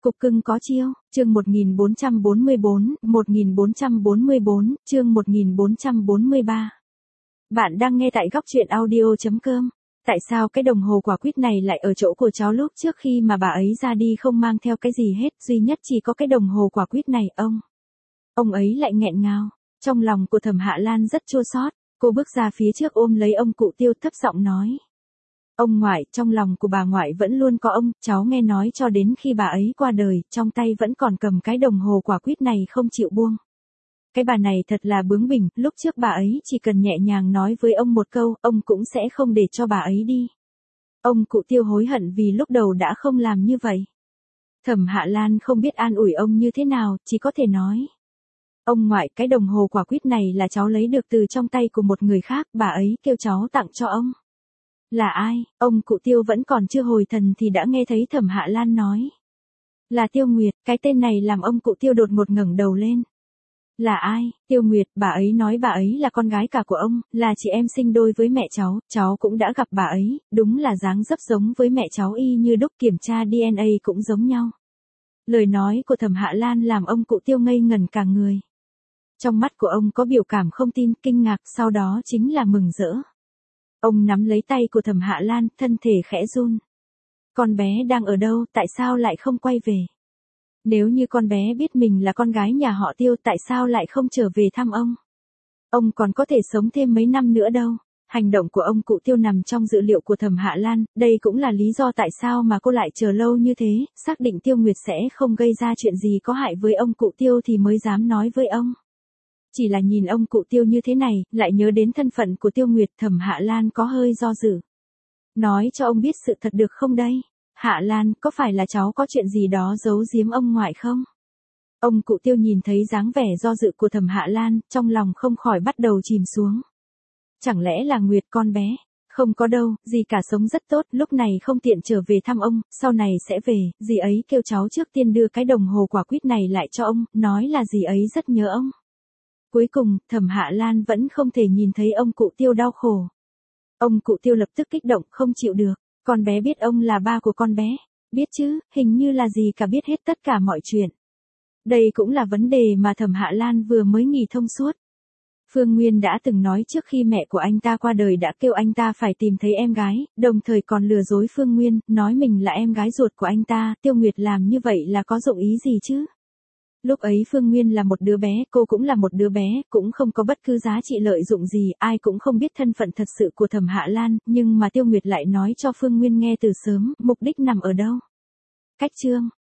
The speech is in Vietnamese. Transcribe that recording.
Cục cưng có chiêu, chương 1444, chương 1443. Bạn đang nghe tại góc truyện audio.com. Tại sao cái đồng hồ quả quýt này lại ở chỗ của cháu lúc trước khi mà bà ấy ra đi không mang theo cái gì hết, duy nhất chỉ có cái đồng hồ quả quýt này Ông ấy lại nghẹn ngào. Trong lòng của Thẩm Hạ Lan rất chua xót, cô bước ra phía trước ôm lấy ông cụ Tiêu thấp giọng nói. Ông ngoại, trong lòng của bà ngoại vẫn luôn có ông, cháu nghe nói cho đến khi bà ấy qua đời, trong tay vẫn còn cầm cái đồng hồ quả quýt này không chịu buông. Cái bà này thật là bướng bỉnh, lúc trước bà ấy chỉ cần nhẹ nhàng nói với ông một câu, ông cũng sẽ không để cho bà ấy đi. Ông cụ Tiêu hối hận vì lúc đầu đã không làm như vậy. Thẩm Hạ Lan không biết an ủi ông như thế nào, chỉ có thể nói. Ông ngoại, cái đồng hồ quả quýt này là cháu lấy được từ trong tay của một người khác, bà ấy kêu cháu tặng cho ông. Là ai? Ông cụ Tiêu vẫn còn chưa hồi thần thì đã nghe thấy Thẩm Hạ Lan nói. Là Tiêu Nguyệt, cái tên này làm ông cụ Tiêu đột ngột ngẩng đầu lên. Là ai? Tiêu Nguyệt, bà ấy nói bà ấy là con gái cả của ông, là chị em sinh đôi với mẹ cháu cũng đã gặp bà ấy, đúng là dáng dấp giống với mẹ cháu y như đúc, kiểm tra DNA cũng giống nhau. Lời nói của Thẩm Hạ Lan làm ông cụ Tiêu ngây ngẩn cả người. Trong mắt của ông có biểu cảm không tin, kinh ngạc, sau đó chính là mừng rỡ. Ông nắm lấy tay của Thẩm Hạ Lan, thân thể khẽ run. Con bé đang ở đâu, tại sao lại không quay về? Nếu như con bé biết mình là con gái nhà họ Tiêu, tại sao lại không trở về thăm ông? Ông còn có thể sống thêm mấy năm nữa đâu. Hành động của ông cụ Tiêu nằm trong dự liệu của Thẩm Hạ Lan, đây cũng là lý do tại sao mà cô lại chờ lâu như thế, xác định Tiêu Nguyệt sẽ không gây ra chuyện gì có hại với ông cụ Tiêu thì mới dám nói với ông. Chỉ là nhìn ông cụ Tiêu như thế này, lại nhớ đến thân phận của Tiêu Nguyệt, Thẩm Hạ Lan có hơi do dự. Nói cho ông biết sự thật được không đây? Hạ Lan, có phải là cháu có chuyện gì đó giấu giếm ông ngoại không? Ông cụ Tiêu nhìn thấy dáng vẻ do dự của Thẩm Hạ Lan, trong lòng không khỏi bắt đầu chìm xuống. Chẳng lẽ là Nguyệt con bé? Không có đâu, dì cả sống rất tốt, lúc này không tiện trở về thăm ông, sau này sẽ về, dì ấy kêu cháu trước tiên đưa cái đồng hồ quả quýt này lại cho ông, nói là dì ấy rất nhớ ông. Cuối cùng, Thẩm Hạ Lan vẫn không thể nhìn thấy ông cụ Tiêu đau khổ. Ông cụ Tiêu lập tức kích động, không chịu được. Con bé biết ông là ba của con bé. Biết chứ, hình như là gì cả biết hết tất cả mọi chuyện. Đây cũng là vấn đề mà Thẩm Hạ Lan vừa mới nghĩ thông suốt. Phương Nguyên đã từng nói trước khi mẹ của anh ta qua đời đã kêu anh ta phải tìm thấy em gái, đồng thời còn lừa dối Phương Nguyên, nói mình là em gái ruột của anh ta. Tiêu Nguyệt làm như vậy là có dụng ý gì chứ? Lúc ấy Phương Nguyên là một đứa bé, cô cũng là một đứa bé, cũng không có bất cứ giá trị lợi dụng gì, ai cũng không biết thân phận thật sự của Thẩm Hạ Lan, nhưng mà Tiêu Nguyệt lại nói cho Phương Nguyên nghe từ sớm, mục đích nằm ở đâu. Cách chương,